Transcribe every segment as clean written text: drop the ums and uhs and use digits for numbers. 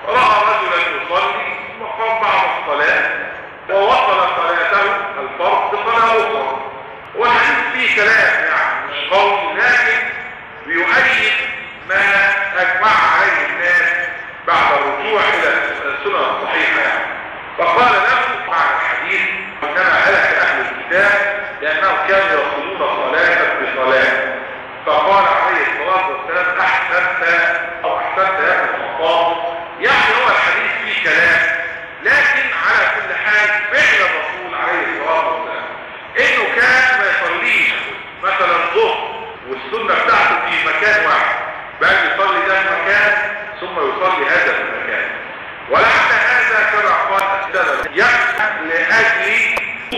رأى رجلا يصلي ثم قام بعد الصلاة ووصل صلاته الفرض بصلاة أخرى. والحديث فيه كلام يعني مش قوي، لكن بيؤيد ما أجمع عليه الناس بعد الرجوع إلى السنة الصحيحة يعني. فقال له مع الحديث إنما هلك أهل الكتاب لأنهم كانوا يصلون صلاة بصلاة. فقال عليه الصلاة والسلام أحسنت أو أحسنت يا ابن الخطاب. يعني هو الحديث فيه كلام، لكن على كل حال فعل الرسول عليه الصلاة والسلام إنه كان ما يصليش مثلا الظهر والسنة بتاعته في مكان واحد، بل يصلي ده في مكان ثم يصلي هذا في المكان. ولعل هذا كما قال السلف يحسن لأجل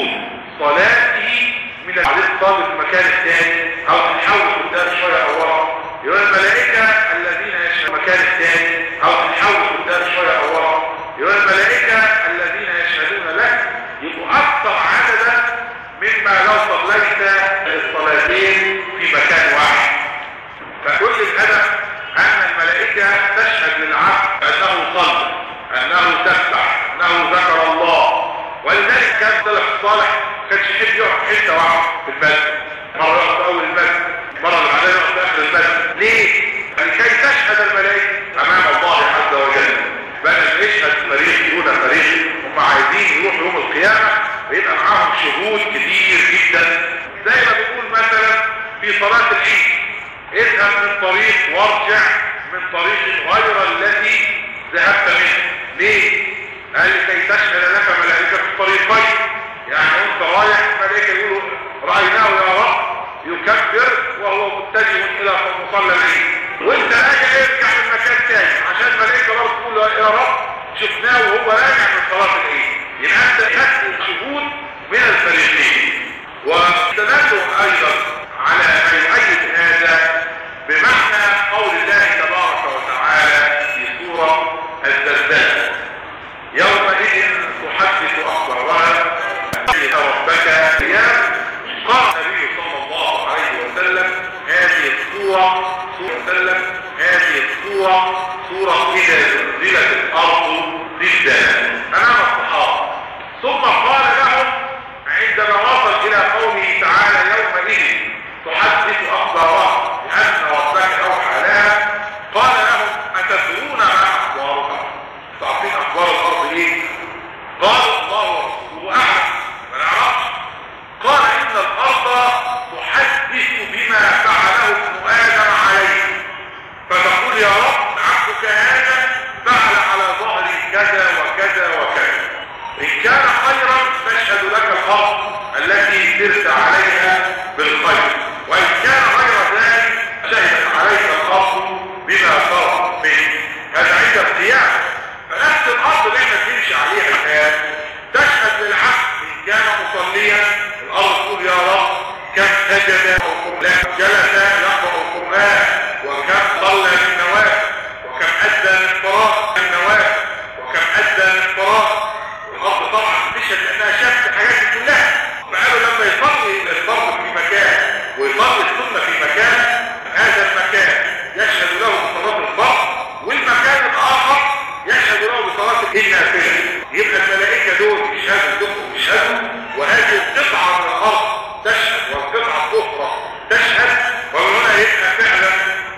صلاته من الصلاة في المكان الثاني أو تحول قدام شوية أو ورا، يقول الملائكة الذين يشهدون المكان الثاني أو تحول قدام شوية أو ورا، يقول الملائكة الذين يشهدون لك يبقوا أكثر عددا مما لو صليت الصلاتين في مكان واحد. فكل الهدف أن الملائكة تشهد للعبد أنه صلى، أنه تسبح، أنه ذكر الله. ولذلك كان السلف الصالح كانش يحب يقعد حته واحده في المسجد، مره يقعد في اول المسجد، مره اللي بعدها يقعد في اخر المسجد. ليه؟ لكي تشهد الملائكه امام الله عز وجل. بدل ما يشهد فريق دون فريق، هم عايزين يروحوا يوم القيامه ويبقى معاهم شهود كتير جدا. زي ما بيقول مثلا في صلاه العيد اذهب من طريق وارجع من طريق غير الذي ذهبت منه. ليه؟ قال لكي تشهد لك ملائكه في الطريقين. يعني انت رايح الملائكه يقولوا رايناه يا رب يكبر وهو متجه الى مصلى العيد، وانت راجع يرجع من مكان تاني عشان الملائكه برضه تقول يا رب شفناه وهو راجع من صلاه العيد. يبقى انت تاخد الشهود من الفريقين. واستدلوا ايضا على ما يؤيد هذا بمعنى قول الله تبارك وتعالى في سوره الزلزال يومئذ تحدث اخبارها ربك قيام. قال النبي صلى الله عليه وسلم هذه السورة سورة إذا زلزلت الأرض زلزالها أمام الصحابة. ثم قال لهم عندما وصل إلى قوله تعالى يومئذ تحدث أخبارها لأن ربك أوحى لها، قال لهم أتدرون ما أخبارها؟ تعرفين أخبار الأرض إيه؟ قالوا الله ورسوله أعلم. ما نعرفش. قال إن الأرض تحدث بما فعله ابن آدم عليه، فتقول يا رب عبدك هذا فعل على ظهري كذا وكذا وكذا. إن كان خيرا تشهد لك الأرض التي سرت عليها بالخير، وإن كان غير ذلك شهدت عليك الأرض بما صار به. هذا عند القيامة. فنفس الأرض اللي احنا بنمشي عليها الآن تشهد للعبد إن كان مصليا الأرض تقول يا رب كم سجد وكم جلس يقرأ القرآن وكم صلى بالنوافل وكم أدى من فراغ النوافل وكم أدى من فراغ. الأرض طبعا تشهد لأنها شافت الحاجات دي كلها. فقالوا لما يصلي الفرض في مكان ويصلي السنة في مكان، هذا المكان يشهد له بصلاة الفرض والمكان الآخر يشهد له بصلاة النافلة. يبقى الملائكة دول يشهدوا دول يشهدوا، وهذه القطعة من الأرض تشهد والقطعة الأخرى تشهد. وهنا يبقى فعلا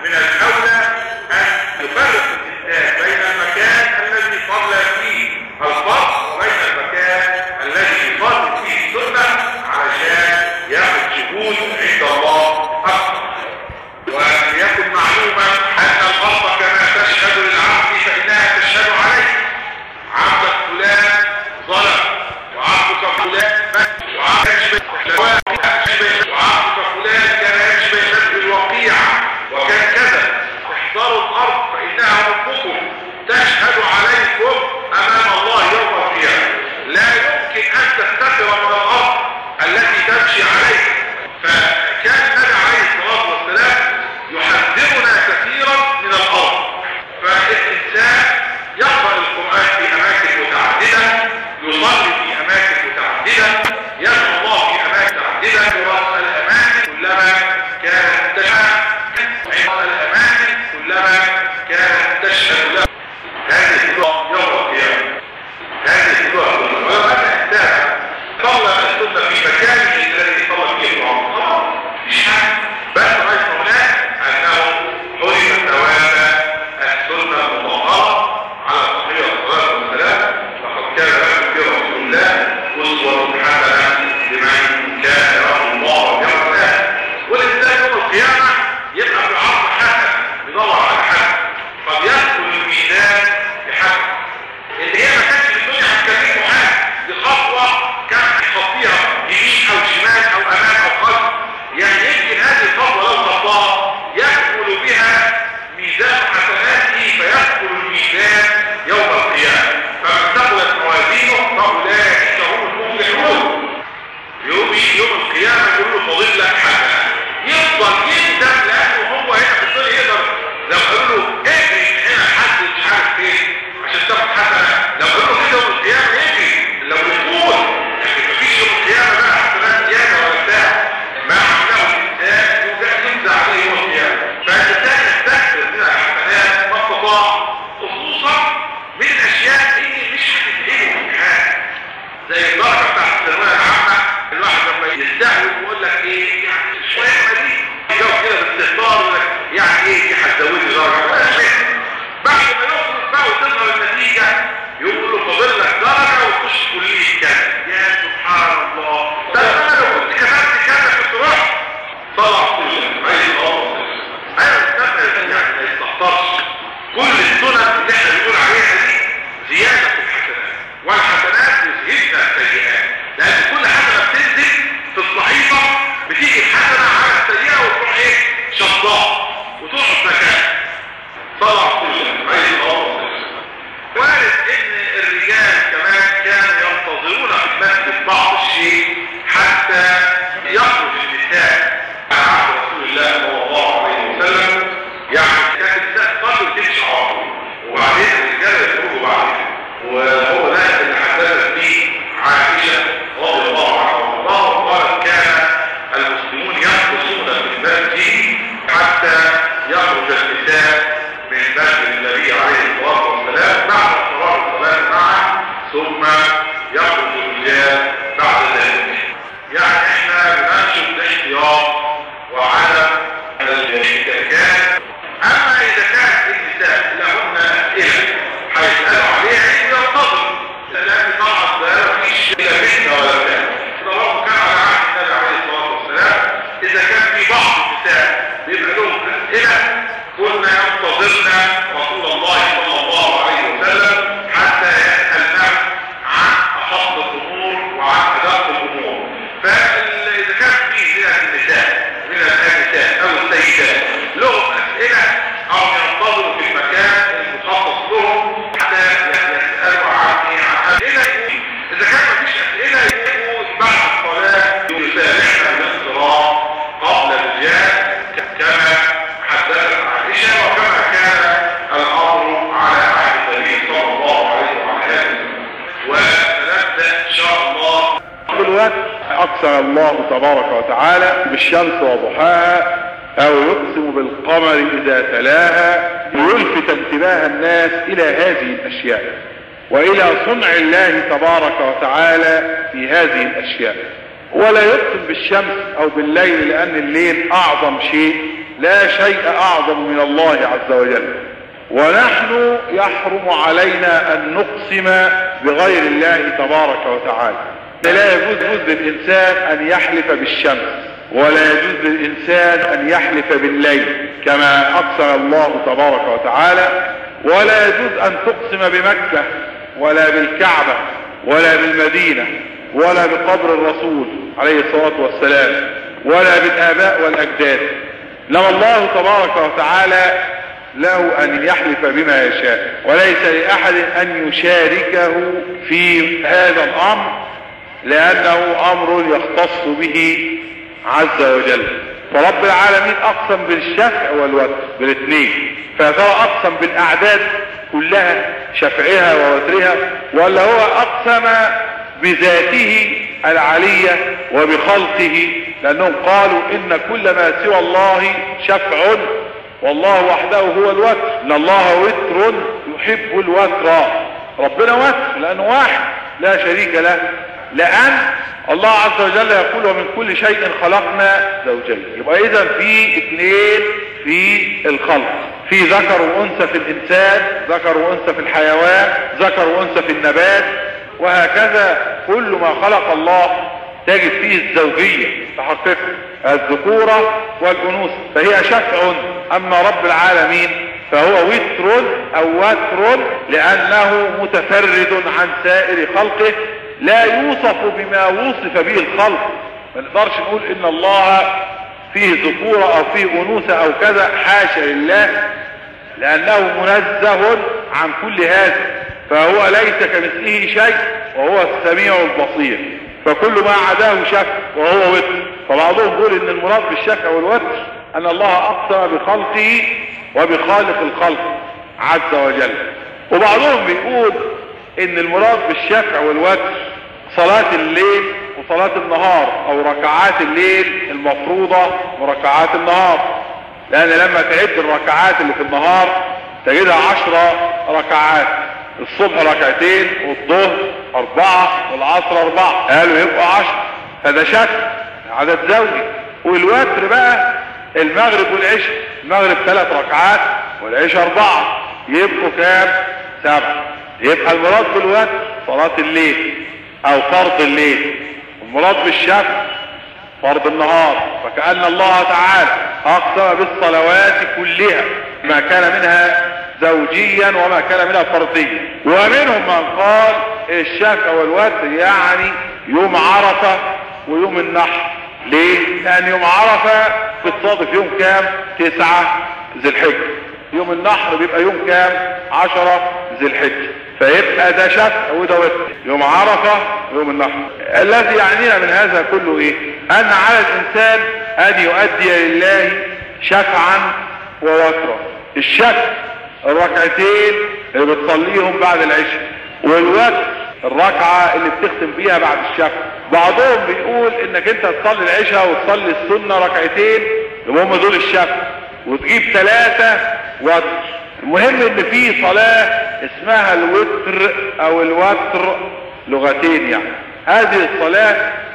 النبي عليه الصلاة والسلام بعد صلاة الصلاة معا، ثم يخرج الرجال بعد ذلك. يعني احنا بننشد الاحتياط وعدم الاحتكاك. اما اذا كانت النساء لهن اسئله هيسالوا عليها ينتظر، لان طبعا ده مفيش لا فتنه ولا بتاع. طالما كان على عهد النبي عليه الصلاه والسلام اذا كان في بعض النساء بيبقى لهم اسئله كنا ينتظرنا رسول الله صلى الله عليه وسلم حتى يسالنا عن احط الامور وعن ادق الامور. فاذا كان في من النساء او السيدات لهم اسئله او ينتظروا في المكان المخصص لهم حتى يسالوا عني عن اسئله. اذا كان مفيش اسئله يجوا بعد الصلاه يسامحنا بالانصراف قبل الرجال كما حدثت عائشه وكما كان الامر على عهد النبي صلى الله عليه وعلى اله ونبدا ان شاء الله. دلوقتي اقسم الله تبارك وتعالى بالشمس وضحاها او يقسم بالقمر اذا تلاها ليلفت انتباه الناس الى هذه الاشياء والى صنع الله تبارك وتعالى في هذه الاشياء. ولا يقسم بالشمس او بالليل لان الليل اعظم شيء، لا شيء اعظم من الله عز وجل. ونحن يحرم علينا ان نقسم بغير الله تبارك وتعالى. لا يجوز للإنسان أن يحلف بالشمس، ولا يجوز للإنسان أن يحلف بالليل كما أقسم الله تبارك وتعالى. ولا يجوز أن تقسم بمكة ولا بالكعبة ولا بالمدينة ولا بقبر الرسول عليه الصلاة والسلام ولا بالآباء والأجداد. لما الله تبارك وتعالى له أن يحلف بما يشاء، وليس لأحد أن يشاركه في هذا الأمر لأنه أمر يختص به عز وجل. فرب العالمين أقسم بالشفع والوتر بالاثنين، فترى أقسم بالأعداد كلها شفعها ووترها، ولا هو أقسم بذاته العلية وبخلقه، لأنهم قالوا إن كل ما سوى الله شفع والله وحده هو الوتر، إن الله وتر يحب الوتر. ربنا وتر لأنه واحد لا شريك له، لأن الله عز وجل يقول ومن كل شيء خلقنا زوجين. يبقى إذا في اثنين في الخلق، في ذكر وأنثى في الإنسان، ذكر وأنثى في الحيوان، ذكر وأنثى في النبات، وهكذا كل ما خلق الله تجد فيه الزوجية تحقق الذكورة والأنوثة، فهي شفع. أما رب العالمين فهو وتر أو وتر لأنه متفرد عن سائر خلقه، لا يوصف بما وصف به الخلق. ما نقدرش نقول ان الله فيه ذكورة او فيه انوثة او كذا، حاشا لله، لانه منزه عن كل هذا، فهو ليس كمثله شيء وهو السميع البصير. فكل ما عداه شفع وهو وتر. فبعضهم يقول ان المراد بالشفع والوتر ان الله اقسم بخلقه وبخالق الخلق عز وجل. وبعضهم بيقول ان المراد بالشفع والوتر صلاة الليل وصلاة النهار، او ركعات الليل المفروضة وركعات النهار، لان لما تعد الركعات اللي في النهار تجدها 10 ركعات، الصبح ركعتين والظهر 4 والعصر 4، قالوا يبقوا 10، فده شفع عدد زوجي. والوتر بقى المغرب والعشاء، المغرب 3 ركعات والعشاء 4، يبقوا كام؟ 7. يبقى المراد بالوتر صلاة الليل او فرض الليل، والمراد بالشفع فرض النهار. فكأن الله تعالى اقسم بالصلوات كلها، ما كان منها زوجيا وما كان منها فرديا. ومنهم من قال الشفع والوتر يعني يوم عرفة ويوم النحر. ليه؟ لان يوم عرفة بتصادف يوم كام؟ 9 ذي الحجة، يوم النحر بيبقى يوم كام؟ 10 ذي الحجة، فيبقى ده شفع وده وتر، يوم عرفة ويوم النحر. الذي يعنينا من هذا كله ايه؟ ان على الانسان ان يؤدي لله شفعا ووترا. الشفع الركعتين اللي بتصليهم بعد العشاء، والوتر الركعة اللي بتختم بيها بعد الشفع. بعضهم بيقول انك انت تصلي العشاء وتصلي السنة ركعتين، هم دول الشفع، وتجيب 3 وتر، المهم ان في صلاة اسمها الوتر او الوتر، لغتين يعني. هذه الصلاة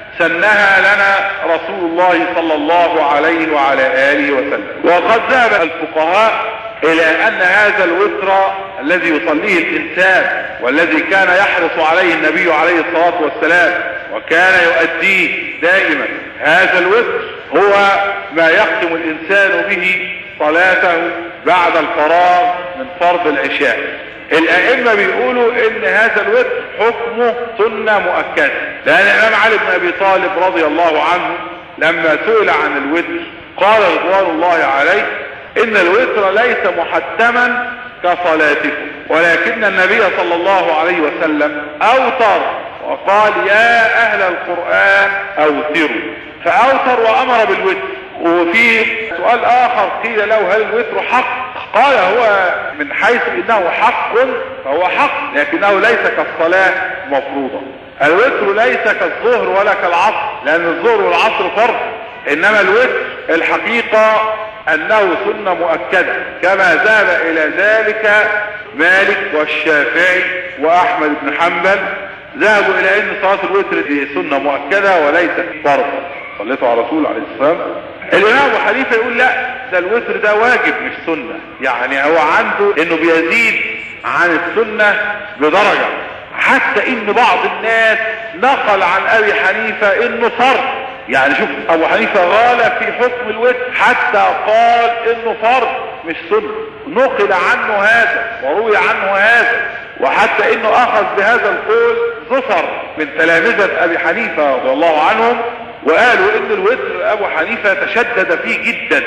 سنها لنا رسول الله صلى الله عليه وعلى آله وسلم. وقد ذهب الفقهاء الى ان هذا الوتر الذي يصليه الانسان والذي كان يحرص عليه النبي عليه الصلاة والسلام وكان يؤديه دائما، هذا الوتر هو ما يختم الانسان به صلاته بعد الفراغ من فرض العشاء. الائمة بيقولوا ان هذا الوتر حكمه سنة مؤكدة، لان الامام علي بن ابي طالب رضي الله عنه لما سئل عن الوتر قال رضوان الله عليه ان الوتر ليس محتما كصلاتكم، ولكن النبي صلى الله عليه وسلم اوتر وقال يا اهل القرآن اوتروا، فاوتر وامر بالوتر. وفي سؤال اخر قيل له هل الوتر حق؟ قال هو من حيث انه حق فهو حق، لكنه ليس كالصلاة مفروضة. الوتر ليس كالظهر ولا كالعصر، لان الظهر والعصر فرض، انما الوتر الحقيقة انه سنة مؤكدة، كما ذهب الى ذلك مالك والشافعي واحمد بن حنبل، ذهبوا الى ان صلاة الوتر دي سنة مؤكدة وليست فرض. صليتوا على رسول عليه السلام. الامام ابو حنيفه يقول لا، ده الوتر ده واجب مش سنة، يعني هو عنده انه بيزيد عن السنة بدرجة، حتى ان بعض الناس نقل عن ابي حنيفة انه فرض. يعني شوف ابو حنيفة غالى في حكم الوتر حتى قال انه فرض مش سنة، نقل عنه هذا وروي عنه هذا، وحتى انه اخذ بهذا القول زفر من تلامذة ابي حنيفة رضي الله عنهم، وقالوا ان الوتر ابو حنيفة تشدد فيه جدا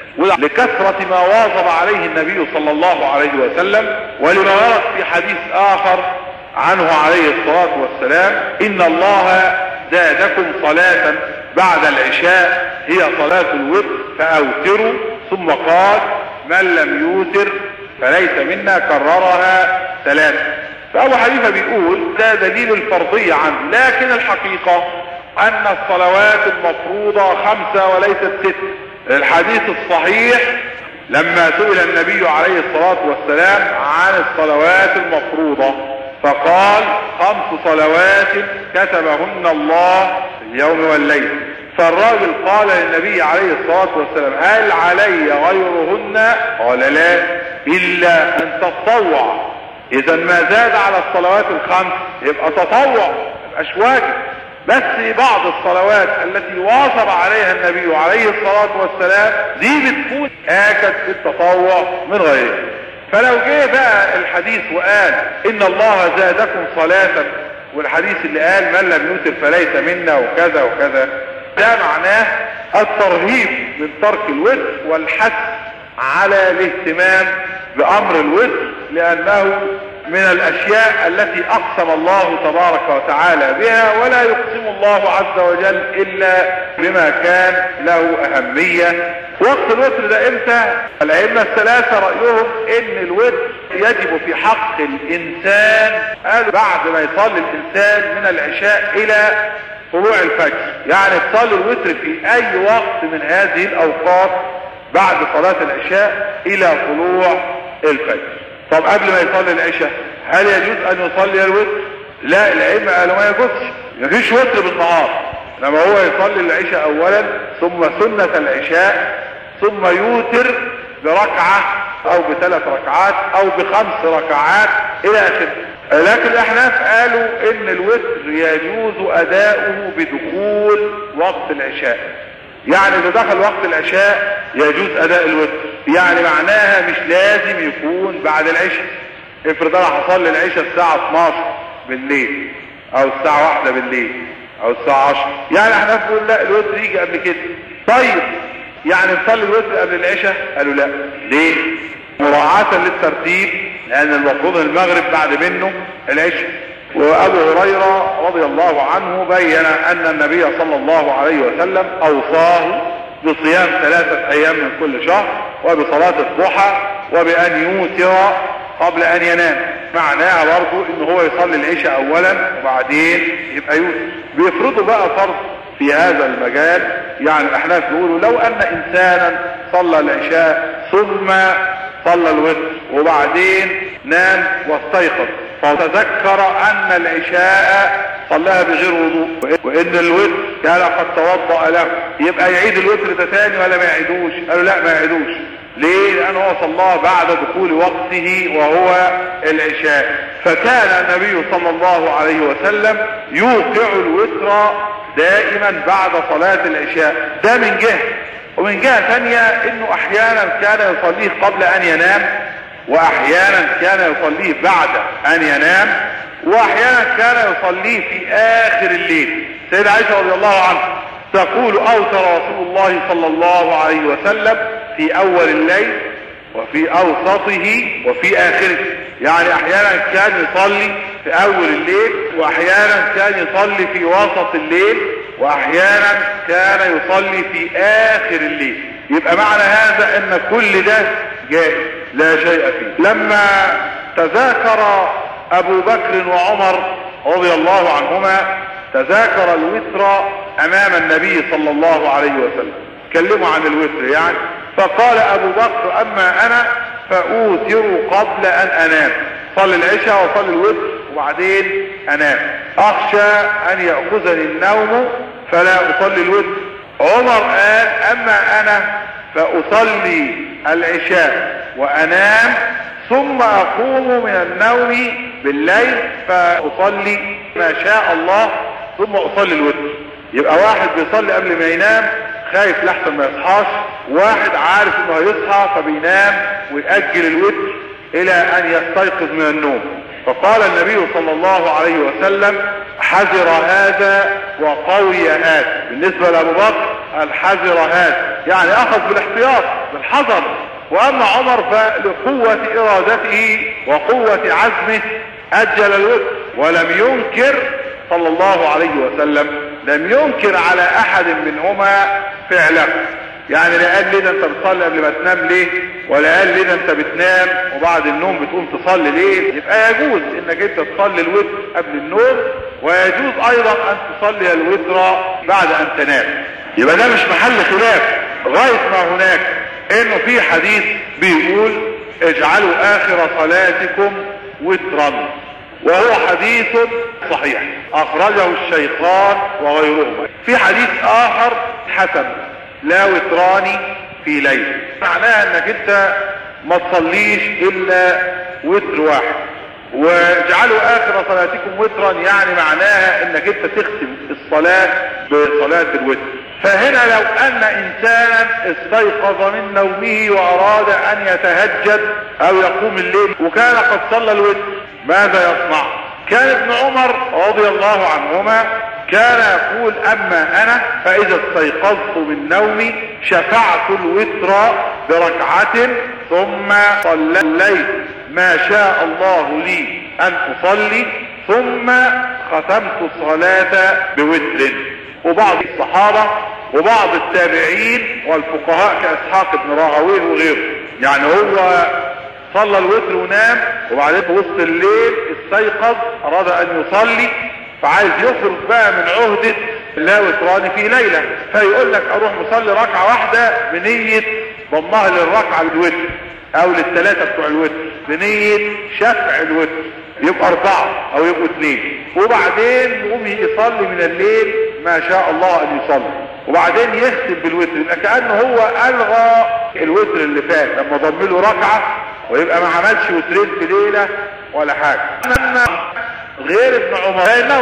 لكثرة ما واظب عليه النبي صلى الله عليه وسلم، ولما ورد في حديث اخر عنه عليه الصلاة والسلام ان الله زادكم صلاة بعد العشاء هي صلاة الوتر فاوتروا، ثم قال من لم يوتر فليس منا، كررها ثلاثة. فابو حنيفة بيقول ده دليل الفرضية عنه، لكن الحقيقة ان الصلوات المفروضة 5 وليست 6. الحديث الصحيح لما سئل النبي عليه الصلاة والسلام عن الصلوات المفروضة فقال 5 صلوات كتبهن الله في اليوم والليل. فالراجل قال للنبي عليه الصلاة والسلام هل علي غيرهن؟ قال لا، إلا أن تتطوع. إذا ما زاد على الصلوات ال5 يبقى تطوع، ميبقاش واجب. بس بعض الصلوات التي واظب عليها النبي عليه الصلاة والسلام دي بتكون آكد في التطوع من غيره. فلو جه بقى الحديث وقال إن الله زادكم صلاة، والحديث اللي قال من لم يوتر فليس منا وكذا وكذا، ده معناه الترهيب من ترك الوتر والحث على الاهتمام بأمر الوتر، لأنه من الأشياء التي أقسم الله تبارك وتعالى بها، ولا يقسم الله عز وجل إلا بما كان له أهمية. وقت الوتر ده امتى؟ الأئمة الثلاثة رأيهم إن الوتر يجب في حق الإنسان بعد ما يصلي الإنسان من العشاء إلى طلوع الفجر، يعني تصلي الوتر في أي وقت من هذه الأوقات بعد صلاة العشاء إلى طلوع الفجر. طب قبل ما يصلي العشاء هل يجوز ان يصلي الوتر؟ لا، الائمه قالوا ما يجوزش، مفيش وتر بالنهار، انما هو يصلي العشاء اولا ثم سنة العشاء ثم يوتر بركعة او ب3 ركعات او ب5 ركعات الى اخره. لكن الاحناف قالوا ان الوتر يجوز اداؤه بدخول وقت العشاء، يعني اذا دخل وقت العشاء يجوز اداء الوتر، يعني معناها مش لازم يكون بعد العشاء. افرض انا هصلي العشاء الساعة 12 بالليل او الساعة 1 بالليل او الساعة 10، يعني احنا نقول لا الوتر يجي قبل كده. طيب يعني نصلي الوتر قبل العشاء؟ قالوا لا. ليه؟ مراعاة للترتيب، لان المفروض المغرب بعد منه العشاء. وابو هريرة رضي الله عنه بين ان النبي صلى الله عليه وسلم اوصاه بصيام 3 ايام من كل شهر، وبصلاة الضحى، وبان يوتر قبل ان ينام. معناها برضو ان هو يصلي العشاء اولا وبعدين يبقى يوتر. بيفرضوا بقى فرض في هذا المجال، يعني الاحناف بيقولوا لو ان انسانا صلى العشاء ثم صلى الوتر وبعدين نام واستيقظ فتذكر ان العشاء صلاها بغير وضوء وان الوتر كان قد توضأ له، يبقى يعيد الوتر ده تاني ولا ما يعيدوش؟ قالوا لا ما يعيدوش. ليه؟ لأنه هو صلاه بعد دخول وقته وهو العشاء. فكان النبي صلى الله عليه وسلم يوقع الوتر دائما بعد صلاة العشاء، ده من جهة. ومن جهة ثانية انه احيانا كان يصليه قبل ان ينام، واحيانا كان يصليه بعد ان ينام، واحيانا كان يصليه في اخر الليل. سيدة عائشة رضي الله عنها تقول اوتر رسول الله صلى الله عليه وسلم في اول الليل وفي اوسطه وفي اخره. يعني احيانا كان يصلي في اول الليل، واحيانا كان يصلي في وسط الليل، واحيانا كان يصلي في اخر الليل. يبقى معنى هذا ان كل ده جائز لا شيء فيه. لما تذاكر ابو بكر وعمر رضي الله عنهما تذاكر الوتر امام النبي صلى الله عليه وسلم، تكلموا عن الوتر يعني، فقال ابو بكر اما انا فاوتر قبل ان انام، صلي العشاء وصلي الوتر وبعدين انام، اخشى ان يأخذني النوم فلا اصلي الوتر. عمر قال اما انا فاصلي العشاء وانام ثم اقوم من النوم بالليل فاصلي ما شاء الله ثم اصلي الوتر. يبقى واحد بيصلي قبل ما ينام خايف لحسن ما يصحاش، واحد عارف انه هيصحى فبينام ويأجل الوتر الى ان يستيقظ من النوم. فقال النبي صلى الله عليه وسلم حذر هذا وقوي هذا. بالنسبة لأبو بكر الحذر هذا يعني اخذ بالاحتياط بالحذر، واما عمر فلقوة ارادته وقوة عزمه اجل الوتر ولم ينكر صلى الله عليه وسلم، لم ينكر على احد منهما فعله. يعني لا قال لي ده انت بتصلي قبل ما تنام ليه، ولا قال لي ده انت بتنام وبعد النوم بتقوم تصلي ليه. يبقى يجوز انك انت تصلي الوتر قبل النوم، ويجوز ايضا ان تصلي الوتر بعد ان تنام. يبقى ده مش محل خلاف غاية ما هناك انه في حديث بيقول اجعلوا اخر صلاتكم وترا، وهو حديث صحيح اخرجه الشيخان وغيرهما. في حديث اخر حسن لا وتران في ليل، معناها انك انت ما تصليش الا وتر واحد. واجعلوا اخر صلاتكم وترا يعني معناها انك انت تختم الصلاة بصلاة الوتر. فهنا لو ان انسانا استيقظ من نومه واراد ان يتهجد او يقوم الليل وكان قد صلى الوتر ماذا يصنع؟ كان ابن عمر رضي الله عنهما كان يقول اما انا فاذا استيقظت من نومي شفعت الوتر بركعة ثم صليت ما شاء الله لي ان اصلي ثم ختمت الصلاة بوتر. وبعض الصحابة وبعض التابعين والفقهاء كاسحاق بن راهويه وغيره يعني هو صلى الوتر ونام وبعدين في وسط الليل استيقظ اراد ان يصلي فعايز يخرج بقى من عهدة لا وتران في ليلة، فيقول لك اروح مصلي ركعة واحدة بنية ضمها للركعة الوتر او للثلاثة بتوع الوتر بنية شفع الوتر، يبقى 4 او يبقوا 2، وبعدين يقوم يصلي من الليل ما شاء الله ان يصلي وبعدين يختم بالوتر. يبقى كأنه هو الغى الوتر اللي فات لما ضم له ركعة، ويبقى ما عملش وترين في ليلة ولا حاجة. غير ابن عمر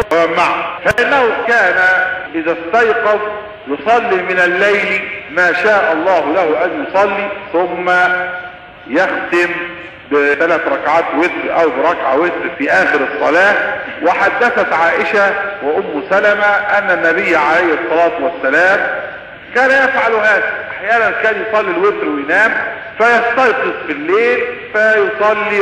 فإنه كان إذا استيقظ يصلي من الليل ما شاء الله له أن يصلي ثم يختم ب3 ركعات وتر أو بركعة وتر في آخر الصلاة. وحدثت عائشة وأم سلمة أن النبي عليه الصلاة والسلام كان يفعل هذا، أحيانا كان يصلي الوتر وينام فيستيقظ في الليل فيصلي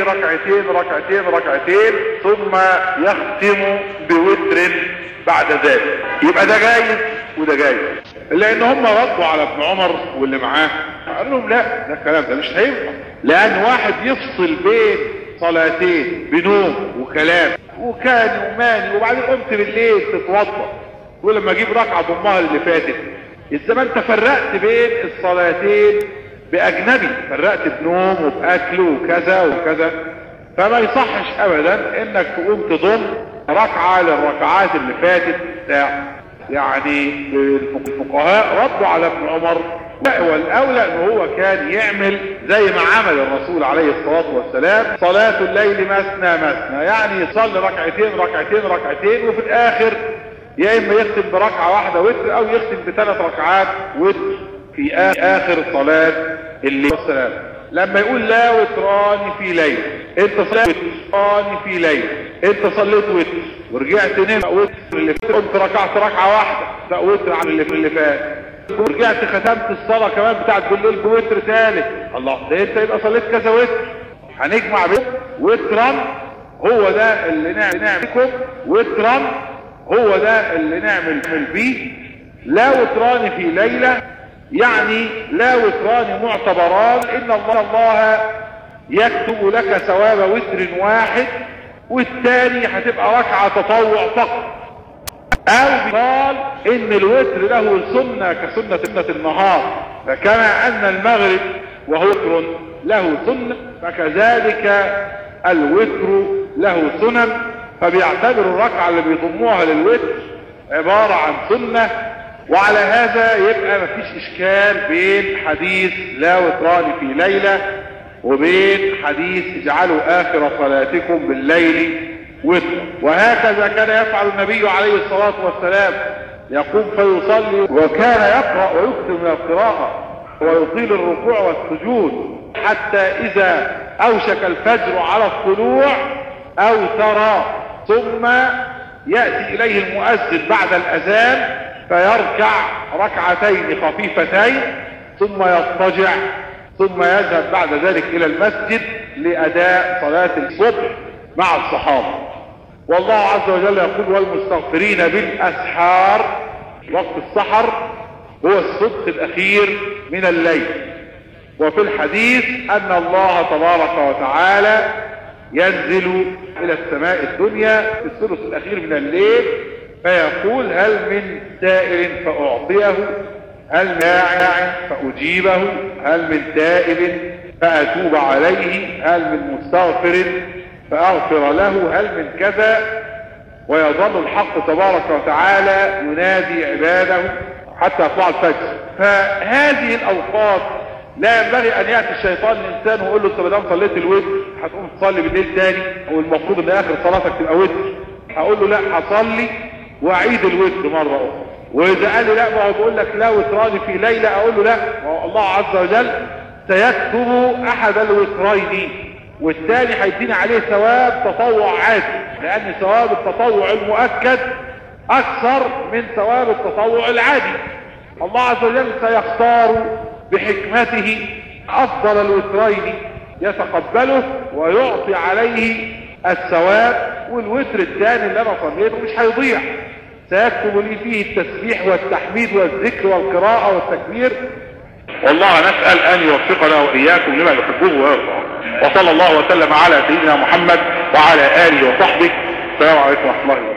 ركعتين ثم يختم بوتر بعد ذلك. يبقى ده جايز وده جايز، لان هم ردوا على ابن عمر واللي معاه قالوا لهم لا ده الكلام ده مش هينفع، لان واحد يفصل بين صلاتين بنوم وكلام وكان يوماني وبعدين قمت بالليل تتوضا ولما اجيب ركعه ضمها اللي فاتت، اذا ما انت فرقت بين الصلاتين باجنبي، فرقت بنوم وباكله وكذا وكذا. فما يصحش ابدا انك تقوم تضم ركعة للركعات اللي فاتت. يعني الفقهاء ردوا على ابن عمر، والاولى ان هو كان يعمل زي ما عمل الرسول عليه الصلاة والسلام، صلاة الليل مثنى مثنى، يعني يصلي ركعتين ركعتين ركعتين، وفي الاخر يا اما يختم بركعة واحدة وتر او يختم بثلاث ركعات وتر في اخر صلاة الليل والسلام. لما يقول لا وتران في ليل، انت صليت وتران في ليل، انت صليت وتر ورجعت نمت وتر اللي فات، قمت ركعت ركعة واحدة وتر عن اللي فات، ورجعت ختمت الصلاة كمان بتاعت بالليل بوتر ثالث. الله، ده انت يبقى صليت كذا وتر. هنجمع بين وترا، هو ده اللي نعمل بكم، وترا هو ده اللي نعمل بيه. لا وتران في ليلة، يعني لا وتران معتبران، ان الله يكتب لك ثواب وتر واحد، والتاني هتبقى ركعة تطوع فقط. او قال ان الوتر له سنة كسنة النهار، فكما ان المغرب وهو وتر له سنة فكذلك الوتر له سنن، فبيعتبر الركعة اللي بيضموها للوتر عبارة عن سنة. وعلى هذا يبقى مفيش اشكال بين حديث لا وتران في ليلة وبين حديث اجعلوا اخر صلاتكم بالليل وتر. وهكذا كان يفعل النبي عليه الصلاة والسلام، يقوم فيصلي وكان يقرأ ويكثر من القراءة ويطيل الركوع والسجود، حتى اذا اوشك الفجر على الطلوع اوتر، ثم يأتي اليه المؤذن بعد الاذان فيركع ركعتين خفيفتين ثم يضطجع، ثم يذهب بعد ذلك الى المسجد لاداء صلاة الصبح مع الصحابة. والله عز وجل يقول والمستغفرين بالاسحار، وقت السحر هو الصدق الاخير من الليل. وفي الحديث ان الله تبارك وتعالى ينزل الى السماء الدنيا في الثلث الاخير من الليل فيقول هل من سائل فأعطيه، هل من داع فأجيبه، هل من تائب فأتوب عليه، هل من مستغفر فأغفر له، هل من كذا. ويظل الحق تبارك وتعالى ينادي عباده حتى يطلع الفجر. فهذه الأوقات لا ينبغي أن يأتي الشيطان الإنسان ويقول له أنت بدام صليت الوتر هتقوم تصلي بالليل تاني، والمفروض أن آخر صلاتك تبقى وتر. هقول له لا، هصلي واعيد الوتر مرة اخرى. واذا قال لي لا، ما هو بيقول لك لا وتران في ليلة، اقول له لا، ما هو الله عز وجل سيكتب احد الوترين، والثاني هيدينا عليه ثواب تطوع عادي، لان ثواب التطوع المؤكد اكثر من ثواب التطوع العادي. الله عز وجل سيختار بحكمته افضل الوترين يتقبله ويعطي عليه الثواب، والوتر الثاني اللي انا صليته مش هيضيع، سيكتب لي فيه التسبيح والتحميد والذكر والقراءة والتكبير. والله نسأل ان يوفقنا واياكم لما يحبه ويرضى. وصلى الله وسلم على سيدنا محمد وعلى اله وصحبه. السلام عليكم ورحمة الله وبركاته.